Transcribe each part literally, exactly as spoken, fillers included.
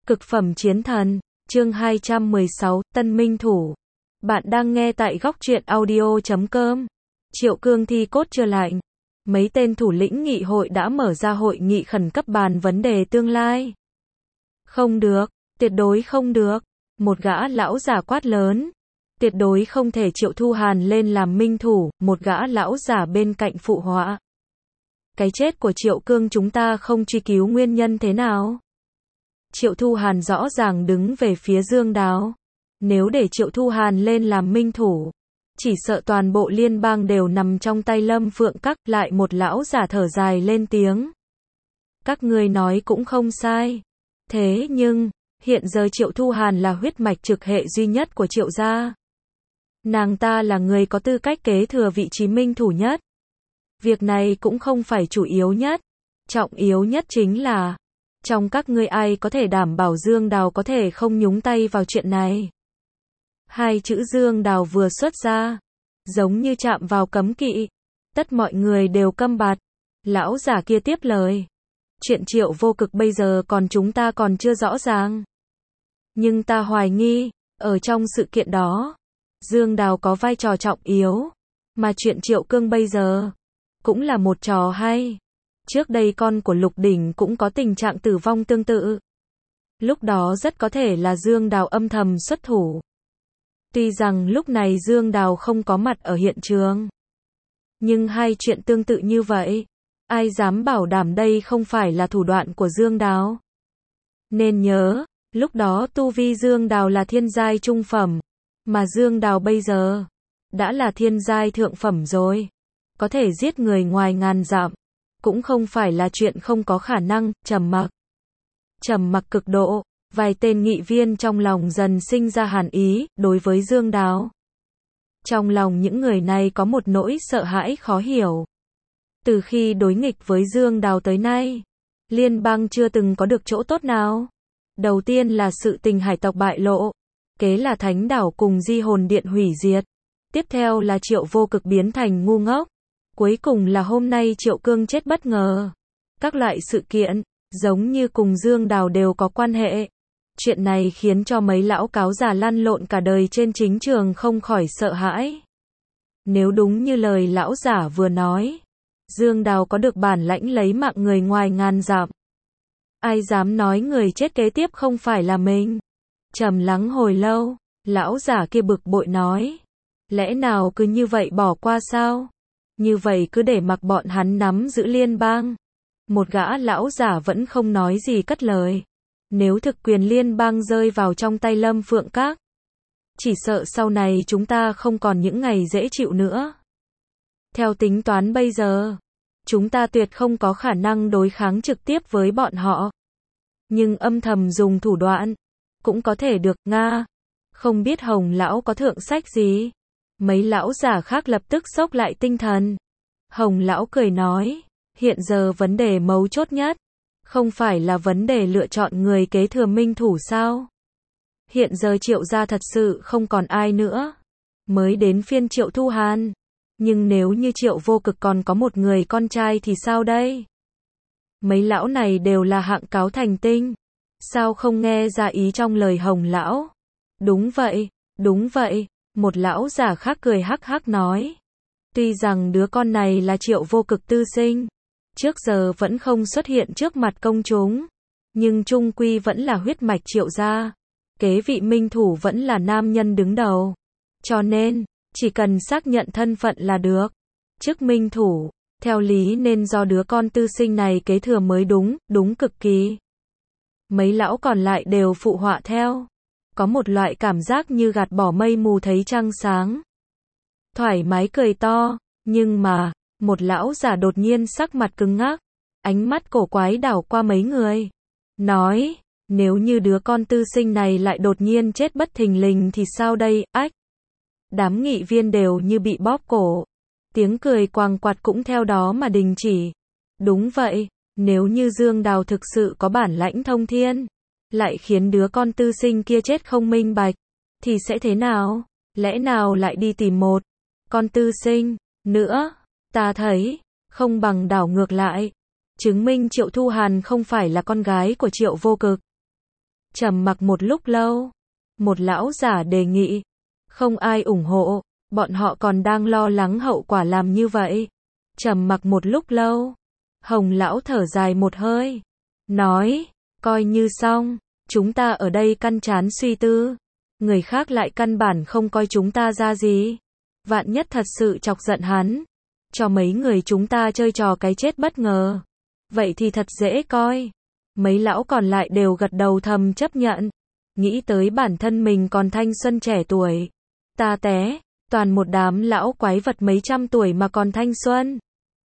Cực phẩm chiến thần, chương hai trăm mười sáu, Tân Minh Thủ. Bạn đang nghe tại góc truyện audio chấm com. Triệu Cương thi cốt chưa lạnh. Mấy tên thủ lĩnh nghị hội đã mở ra hội nghị khẩn cấp bàn vấn đề tương lai. Không được, tuyệt đối không được. Một gã lão giả quát lớn. Tuyệt đối không thể Triệu Thu Hàn lên làm minh thủ, một gã lão giả bên cạnh phụ họa. Cái chết của Triệu Cương chúng ta không truy cứu nguyên nhân thế nào? Triệu Thu Hàn rõ ràng đứng về phía Dương Đào. Nếu để Triệu Thu Hàn lên làm minh thủ, chỉ sợ toàn bộ liên bang đều nằm trong tay Lâm Phượng Các. Lại một lão giả thở dài lên tiếng. Các ngươi nói cũng không sai. Thế nhưng, hiện giờ Triệu Thu Hàn là huyết mạch trực hệ duy nhất của Triệu gia. Nàng ta là người có tư cách kế thừa vị trí minh thủ nhất. Việc này cũng không phải chủ yếu nhất. Trọng yếu nhất chính là, trong các ngươi ai có thể đảm bảo Dương Đào có thể không nhúng tay vào chuyện này? Hai chữ Dương Đào vừa xuất ra, giống như chạm vào cấm kỵ. Tất mọi người đều câm bặt. Lão giả kia tiếp lời. Chuyện Triệu Vô Cực bây giờ còn chúng ta còn chưa rõ ràng. Nhưng ta hoài nghi, ở trong sự kiện đó, Dương Đào có vai trò trọng yếu. Mà chuyện Triệu Cương bây giờ, cũng là một trò hay. Trước đây con của Lục Đỉnh cũng có tình trạng tử vong tương tự. Lúc đó rất có thể là Dương Đào âm thầm xuất thủ. Tuy rằng lúc này Dương Đào không có mặt ở hiện trường. Nhưng hai chuyện tương tự như vậy, ai dám bảo đảm đây không phải là thủ đoạn của Dương Đào? Nên nhớ, lúc đó tu vi Dương Đào là thiên giai trung phẩm. Mà Dương Đào bây giờ, đã là thiên giai thượng phẩm rồi. Có thể giết người ngoài ngàn dặm. Cũng không phải là chuyện không có khả năng. Trầm mặc. Trầm mặc cực độ, vài tên nghị viên trong lòng dần sinh ra hàn ý, đối với Dương Đào. Trong lòng những người này có một nỗi sợ hãi khó hiểu. Từ khi đối nghịch với Dương Đào tới nay, liên bang chưa từng có được chỗ tốt nào. Đầu tiên là sự tình hải tộc bại lộ. Kế là Thánh Đảo cùng Di Hồn Điện hủy diệt. Tiếp theo là Triệu Vô Cực biến thành ngu ngốc. Cuối cùng là hôm nay Triệu Cương chết bất ngờ. Các loại sự kiện, giống như cùng Dương Đào đều có quan hệ. Chuyện này khiến cho mấy lão cáo già lăn lộn cả đời trên chính trường không khỏi sợ hãi. Nếu đúng như lời lão giả vừa nói, Dương Đào có được bản lãnh lấy mạng người ngoài ngàn dặm. Ai dám nói người chết kế tiếp không phải là mình? Trầm lắng hồi lâu, lão giả kia bực bội nói. Lẽ nào cứ như vậy bỏ qua sao? Như vậy cứ để mặc bọn hắn nắm giữ liên bang. Một gã lão giả vẫn không nói gì cất lời. Nếu thực quyền liên bang rơi vào trong tay Lâm Phượng Các, chỉ sợ sau này chúng ta không còn những ngày dễ chịu nữa. Theo tính toán bây giờ, chúng ta tuyệt không có khả năng đối kháng trực tiếp với bọn họ. Nhưng âm thầm dùng thủ đoạn, cũng có thể được. Nga, không biết Hồng lão có thượng sách gì? Mấy lão giả khác lập tức xốc lại tinh thần. Hồng lão cười nói, hiện giờ vấn đề mấu chốt nhất, không phải là vấn đề lựa chọn người kế thừa minh thủ sao? Hiện giờ Triệu gia thật sự không còn ai nữa. Mới đến phiên Triệu Thu Hàn. Nhưng nếu như Triệu Vô Cực còn có một người con trai thì sao đây? Mấy lão này đều là hạng cáo thành tinh. Sao không nghe ra ý trong lời Hồng lão? Đúng vậy, đúng vậy. Một lão giả khác cười hắc hắc nói. Tuy rằng đứa con này là Triệu Vô Cực tư sinh, trước giờ vẫn không xuất hiện trước mặt công chúng, nhưng chung quy vẫn là huyết mạch Triệu gia. Kế vị minh thủ vẫn là nam nhân đứng đầu. Cho nên, chỉ cần xác nhận thân phận là được. Chức minh thủ, theo lý nên do đứa con tư sinh này kế thừa mới đúng, đúng cực kỳ. Mấy lão còn lại đều phụ họa theo. Có một loại cảm giác như gạt bỏ mây mù thấy trăng sáng. Thoải mái cười to, nhưng mà, một lão giả đột nhiên sắc mặt cứng ngắc, ánh mắt cổ quái đảo qua mấy người. Nói, nếu như đứa con tư sinh này lại đột nhiên chết bất thình lình thì sao đây? Ách! Đám nghị viên đều như bị bóp cổ. Tiếng cười quàng quạt cũng theo đó mà đình chỉ. Đúng vậy, nếu như Dương Đào thực sự có bản lãnh thông thiên, lại khiến đứa con tư sinh kia chết không minh bạch, thì sẽ thế nào? Lẽ nào lại đi tìm một con tư sinh nữa? Ta thấy, không bằng đảo ngược lại, chứng minh Triệu Thu Hàn không phải là con gái của Triệu Vô Cực. Trầm mặc một lúc lâu, một lão giả đề nghị, không ai ủng hộ, bọn họ còn đang lo lắng hậu quả làm như vậy. Trầm mặc một lúc lâu, Hồng lão thở dài một hơi, nói, coi như xong, chúng ta ở đây căn chán suy tư, người khác lại căn bản không coi chúng ta ra gì. Vạn nhất thật sự chọc giận hắn, cho mấy người chúng ta chơi trò cái chết bất ngờ, vậy thì thật dễ coi. Mấy lão còn lại đều gật đầu thầm chấp nhận, nghĩ tới bản thân mình còn thanh xuân trẻ tuổi. Ta té, toàn một đám lão quái vật mấy trăm tuổi mà còn thanh xuân,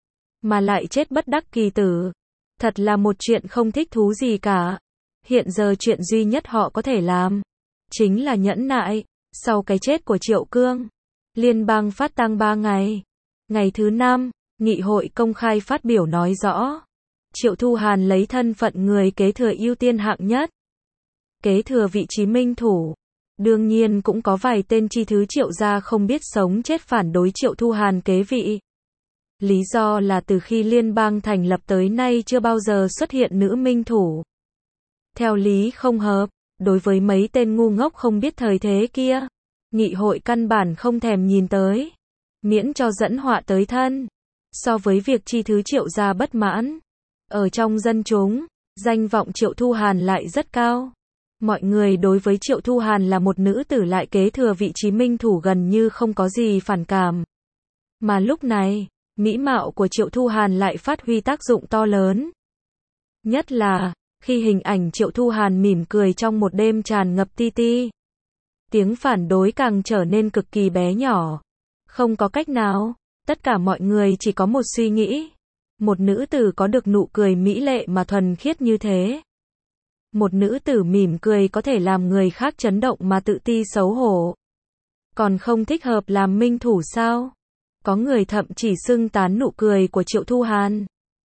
mà lại chết bất đắc kỳ tử. Thật là một chuyện không thích thú gì cả. Hiện giờ chuyện duy nhất họ có thể làm, chính là nhẫn nại. Sau cái chết của Triệu Cương, liên bang phát tang ba ngày. Ngày thứ năm, nghị hội công khai phát biểu nói rõ, Triệu Thu Hàn lấy thân phận người kế thừa ưu tiên hạng nhất, kế thừa vị trí minh thủ. Đương nhiên cũng có vài tên chi thứ Triệu gia không biết sống chết phản đối Triệu Thu Hàn kế vị. Lý do là từ khi liên bang thành lập tới nay chưa bao giờ xuất hiện nữ minh thủ. Theo lý không hợp, đối với mấy tên ngu ngốc không biết thời thế kia, nghị hội căn bản không thèm nhìn tới, miễn cho dẫn họa tới thân. So với việc chi thứ Triệu gia bất mãn, ở trong dân chúng, danh vọng Triệu Thu Hàn lại rất cao. Mọi người đối với Triệu Thu Hàn là một nữ tử lại kế thừa vị trí minh thủ gần như không có gì phản cảm. Mà lúc này, mỹ mạo của Triệu Thu Hàn lại phát huy tác dụng to lớn. Nhất là, khi hình ảnh Triệu Thu Hàn mỉm cười trong một đêm tràn ngập ti ti, tiếng phản đối càng trở nên cực kỳ bé nhỏ. Không có cách nào, tất cả mọi người chỉ có một suy nghĩ. Một nữ tử có được nụ cười mỹ lệ mà thuần khiết như thế. Một nữ tử mỉm cười có thể làm người khác chấn động mà tự ti xấu hổ. Còn không thích hợp làm minh thủ sao? Có người thậm chỉ xưng tán nụ cười của Triệu Thu Hàn.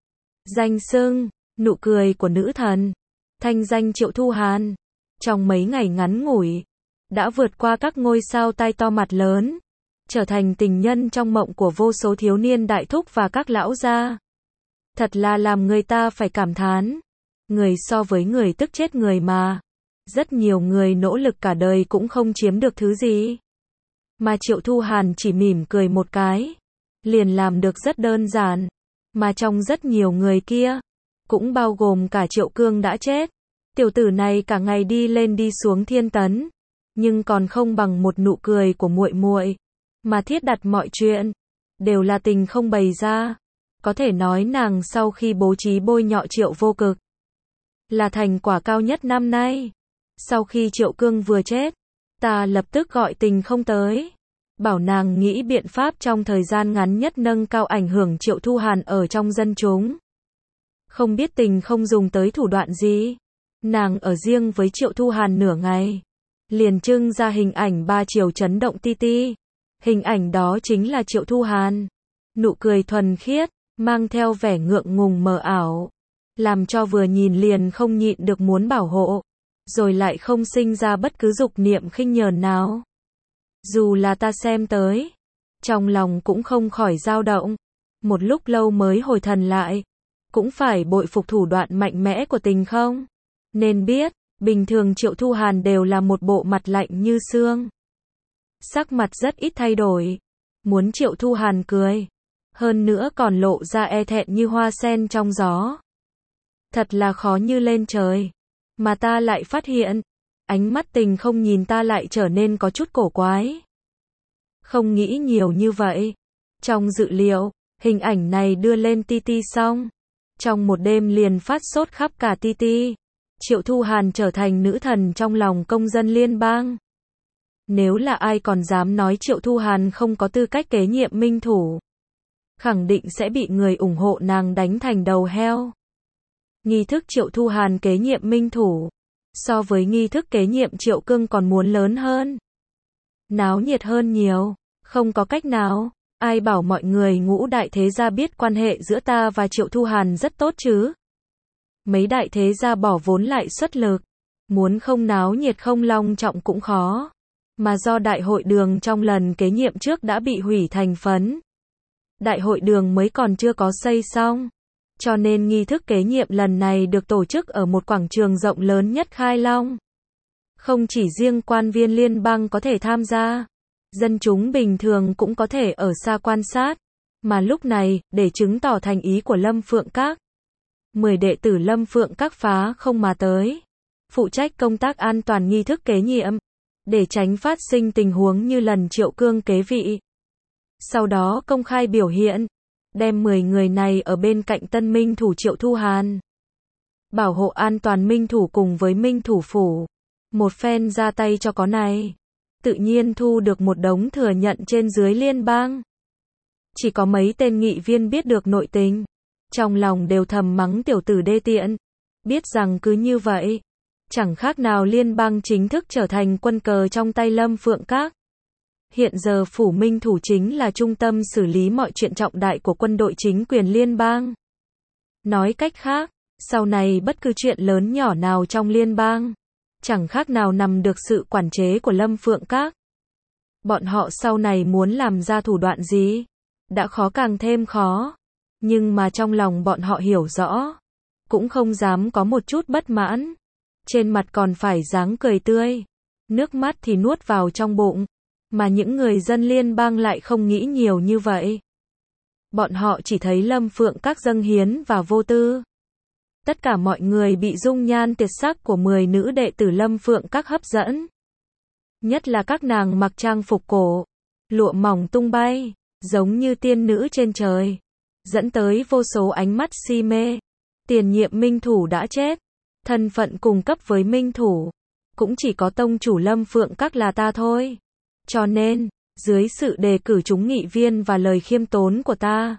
Danh xưng, nụ cười của nữ thần. Thanh danh Triệu Thu Hàn, trong mấy ngày ngắn ngủi, đã vượt qua các ngôi sao tai to mặt lớn, trở thành tình nhân trong mộng của vô số thiếu niên đại thúc và các lão gia. Thật là làm người ta phải cảm thán. Người so với người tức chết người mà. Rất nhiều người nỗ lực cả đời cũng không chiếm được thứ gì. Mà Triệu Thu Hàn chỉ mỉm cười một cái, liền làm được rất đơn giản. Mà trong rất nhiều người kia, cũng bao gồm cả Triệu Cương đã chết. Tiểu tử này cả ngày đi lên đi xuống thiên tấn, nhưng còn không bằng một nụ cười của muội muội, mà thiết đặt mọi chuyện, đều là tình không bày ra. Có thể nói nàng sau khi bố trí bôi nhọ Triệu Vô Cực, là thành quả cao nhất năm nay. Sau khi Triệu Cương vừa chết, ta lập tức gọi tình không tới, bảo nàng nghĩ biện pháp trong thời gian ngắn nhất nâng cao ảnh hưởng Triệu Thu Hàn ở trong dân chúng. Không biết tình không dùng tới thủ đoạn gì, nàng ở riêng với Triệu Thu Hàn nửa ngày, liền trưng ra hình ảnh ba chiều chấn động ti ti. Hình ảnh đó chính là Triệu Thu Hàn, nụ cười thuần khiết, mang theo vẻ ngượng ngùng mờ ảo, làm cho vừa nhìn liền không nhịn được muốn bảo hộ, rồi lại không sinh ra bất cứ dục niệm khinh nhờn nào. Dù là ta xem tới, trong lòng cũng không khỏi dao động, một lúc lâu mới hồi thần lại, cũng phải bội phục thủ đoạn mạnh mẽ của tình không? Nên biết, bình thường Triệu Thu Hàn đều là một bộ mặt lạnh như xương. Sắc mặt rất ít thay đổi, muốn Triệu Thu Hàn cười, hơn nữa còn lộ ra e thẹn như hoa sen trong gió. Thật là khó như lên trời. Mà ta lại phát hiện, ánh mắt tình không nhìn ta lại trở nên có chút cổ quái. Không nghĩ nhiều như vậy. Trong dự liệu, hình ảnh này đưa lên ti ti xong, trong một đêm liền phát sốt khắp cả ti ti. Triệu Thu Hàn trở thành nữ thần trong lòng công dân liên bang. Nếu là ai còn dám nói Triệu Thu Hàn không có tư cách kế nhiệm minh thủ, khẳng định sẽ bị người ủng hộ nàng đánh thành đầu heo. Nghi thức Triệu Thu Hàn kế nhiệm minh thủ, so với nghi thức kế nhiệm Triệu Cương còn muốn lớn hơn, náo nhiệt hơn nhiều. Không có cách nào, ai bảo mọi người ngũ đại thế gia biết quan hệ giữa ta và Triệu Thu Hàn rất tốt chứ. Mấy đại thế gia bỏ vốn lại xuất lực, muốn không náo nhiệt không long trọng cũng khó. Mà do đại hội đường trong lần kế nhiệm trước đã bị hủy thành phấn, đại hội đường mới còn chưa có xây xong, Cho nên nghi thức kế nhiệm lần này được tổ chức ở một quảng trường rộng lớn nhất Khai Long. Không chỉ riêng quan viên liên bang có thể tham gia, dân chúng bình thường cũng có thể ở xa quan sát. Mà lúc này, để chứng tỏ thành ý của Lâm Phượng Các, mười đệ tử Lâm Phượng Các phá không mà tới, phụ trách công tác an toàn nghi thức kế nhiệm, để tránh phát sinh tình huống như lần Triệu Cương kế vị. Sau đó công khai biểu hiện, đem mười người này ở bên cạnh tân minh thủ Triệu Thu Hàn, bảo hộ an toàn minh thủ cùng với minh thủ phủ. Một phen ra tay cho có này, tự nhiên thu được một đống thừa nhận trên dưới liên bang. Chỉ có mấy tên nghị viên biết được nội tình, trong lòng đều thầm mắng tiểu tử đê tiện, biết rằng cứ như vậy, chẳng khác nào liên bang chính thức trở thành quân cờ trong tay Lâm Phượng Các. Hiện giờ phủ minh thủ chính là trung tâm xử lý mọi chuyện trọng đại của quân đội chính quyền liên bang. Nói cách khác, sau này bất cứ chuyện lớn nhỏ nào trong liên bang, chẳng khác nào nằm được sự quản chế của Lâm Phượng Các. Bọn họ sau này muốn làm ra thủ đoạn gì, đã khó càng thêm khó. Nhưng mà trong lòng bọn họ hiểu rõ, cũng không dám có một chút bất mãn. Trên mặt còn phải dáng cười tươi, nước mắt thì nuốt vào trong bụng. Mà những người dân liên bang lại không nghĩ nhiều như vậy. Bọn họ chỉ thấy Lâm Phượng Các dâng hiến và vô tư. Tất cả mọi người bị dung nhan tuyệt sắc của mười nữ đệ tử Lâm Phượng Các hấp dẫn. Nhất là các nàng mặc trang phục cổ, lụa mỏng tung bay, giống như tiên nữ trên trời, dẫn tới vô số ánh mắt si mê. Tiền nhiệm minh thủ đã chết, thân phận cùng cấp với minh thủ, cũng chỉ có tông chủ Lâm Phượng Các là ta thôi. Cho nên, dưới sự đề cử chúng nghị viên và lời khiêm tốn của ta,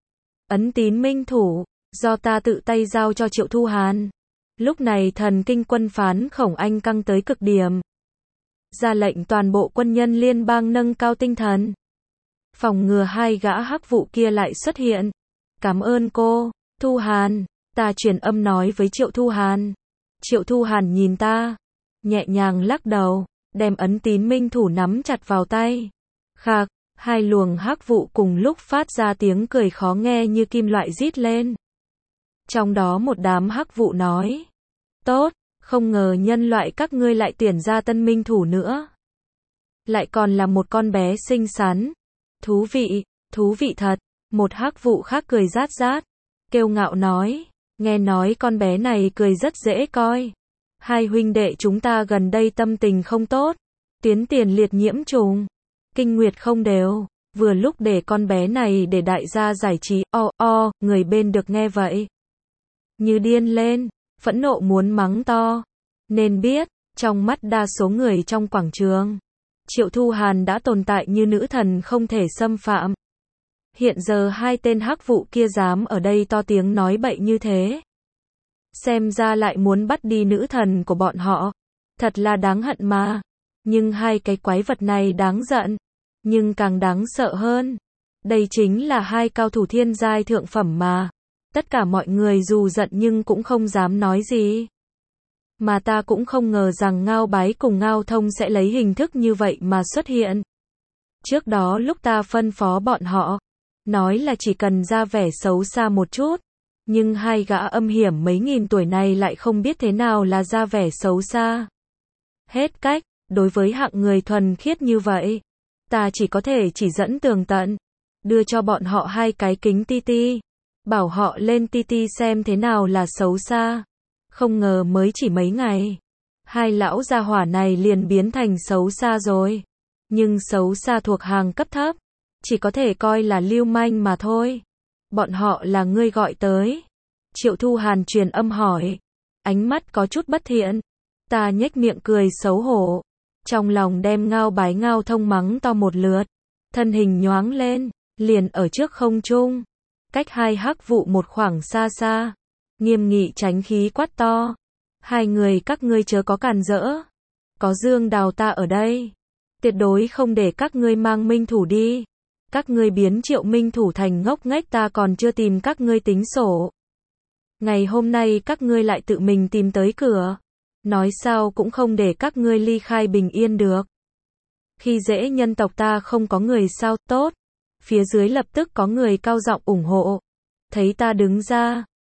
ấn tín minh thủ, do ta tự tay giao cho Triệu Thu Hàn. Lúc này thần kinh quân phán Khổng Anh căng tới cực điểm, ra lệnh toàn bộ quân nhân liên bang nâng cao tinh thần, phòng ngừa hai gã hắc vụ kia lại xuất hiện. Cảm ơn cô, Thu Hàn, ta truyền âm nói với Triệu Thu Hàn. Triệu Thu Hàn nhìn ta, nhẹ nhàng lắc đầu, đem ấn tín minh thủ nắm chặt vào tay. Khạc, hai luồng hắc vụ cùng lúc phát ra tiếng cười khó nghe như kim loại rít lên. Trong đó một đám hắc vụ nói, tốt, không ngờ nhân loại các ngươi lại tuyển ra tân minh thủ nữa. Lại còn là một con bé xinh xắn. Thú vị, thú vị thật. Một hắc vụ khác cười rát rát, kiêu ngạo nói, nghe nói con bé này cười rất dễ coi. Hai huynh đệ chúng ta gần đây tâm tình không tốt, tuyến tiền liệt nhiễm trùng, kinh nguyệt không đều, vừa lúc để con bé này để đại gia giải trí. O o, người bên được nghe vậy như điên lên, phẫn nộ muốn mắng to. Nên biết, trong mắt đa số người trong quảng trường, Triệu Thu Hàn đã tồn tại như nữ thần không thể xâm phạm. Hiện giờ hai tên hắc vụ kia dám ở đây to tiếng nói bậy như thế, xem ra lại muốn bắt đi nữ thần của bọn họ. Thật là đáng hận mà. Nhưng hai cái quái vật này đáng giận, nhưng càng đáng sợ hơn, đây chính là hai cao thủ thiên giai thượng phẩm mà. Tất cả mọi người dù giận nhưng cũng không dám nói gì. Mà ta cũng không ngờ rằng Ngao Bái cùng Ngao Thông sẽ lấy hình thức như vậy mà xuất hiện. Trước đó lúc ta phân phó bọn họ, nói là chỉ cần ra vẻ xấu xa một chút, nhưng hai gã âm hiểm mấy nghìn tuổi này lại không biết thế nào là ra vẻ xấu xa. Hết cách, đối với hạng người thuần khiết như vậy, ta chỉ có thể chỉ dẫn tường tận, đưa cho bọn họ hai cái kính ti ti, bảo họ lên ti ti xem thế nào là xấu xa. Không ngờ mới chỉ mấy ngày, hai lão gia hỏa này liền biến thành xấu xa rồi. Nhưng xấu xa thuộc hàng cấp thấp, chỉ có thể coi là lưu manh mà thôi. Bọn họ là ngươi gọi tới? Triệu Thu Hàn truyền âm hỏi, ánh mắt có chút bất thiện. Ta nhếch miệng cười xấu hổ, trong lòng đem Ngao Bái Ngao Thông mắng to một lượt, thân hình nhoáng lên, liền ở trước không trung, cách hai hắc vụ một khoảng xa xa, nghiêm nghị tránh khí quát to, hai người các ngươi chớ có càn rỡ, có Dương Đào ta ở đây, tuyệt đối không để các ngươi mang minh thủ đi. Các ngươi biến Triệu minh thủ thành ngốc nghếch ta còn chưa tìm các ngươi tính sổ. Ngày hôm nay các ngươi lại tự mình tìm tới cửa, nói sao cũng không để các ngươi ly khai bình yên được. Khi dễ nhân tộc ta không có người sao tốt. Phía dưới lập tức có người cao giọng ủng hộ. Thấy ta đứng ra,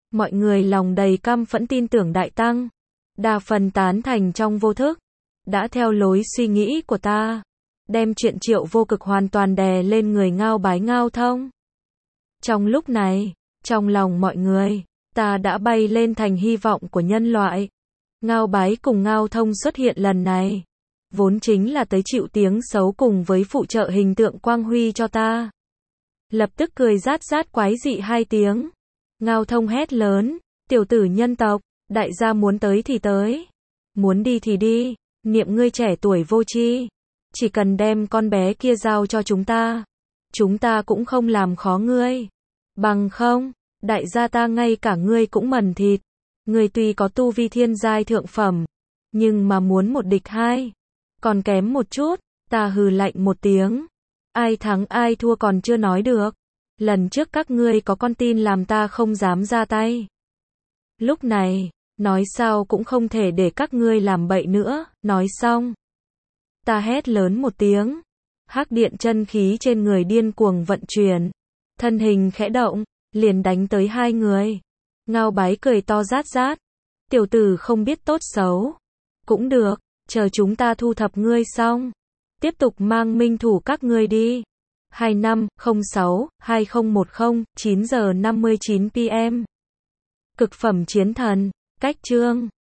Mọi người lòng đầy căm phẫn tin tưởng Đại Tăng. Đa phần tán thành trong vô thức. Đã theo lối suy nghĩ của ta. Đem chuyện Triệu Vô Cực hoàn toàn đè lên người Ngao Bái Ngao Thông. Trong lúc này, trong lòng mọi người, ta đã bay lên thành hy vọng của nhân loại. Ngao Bái cùng Ngao Thông xuất hiện lần này. Vốn chính là tới chịu tiếng xấu cùng với phụ trợ hình tượng quang huy cho ta. Lập tức cười rát rát quái dị hai tiếng. Ngao Thông hét lớn, tiểu tử nhân tộc, đại gia muốn tới thì tới. Muốn đi thì đi, niệm ngươi trẻ tuổi vô tri. Chỉ cần đem con bé kia giao cho chúng ta. Chúng ta cũng không làm khó ngươi. Bằng không, đại gia ta ngay cả ngươi cũng mần thịt. Ngươi tuy có tu vi thiên giai thượng phẩm, nhưng mà muốn một địch hai, còn kém một chút. Ta hừ lạnh một tiếng. Ai thắng ai thua còn chưa nói được. Lần trước các ngươi có con tin làm ta không dám ra tay. Lúc này, nói sao cũng không thể để các ngươi làm bậy nữa. Nói xong, ta hét lớn một tiếng. Hắc điện chân khí trên người điên cuồng vận chuyển. Thân hình khẽ động, liền đánh tới hai người. Ngao Bái cười to rát rát. Tiểu tử không biết tốt xấu. Cũng được, chờ chúng ta thu thập ngươi xong. Tiếp tục mang minh thủ các ngươi đi. hai năm không sáu hai không một không chín giờ năm mươi chín p m. Cực phẩm chiến thần, cách chương.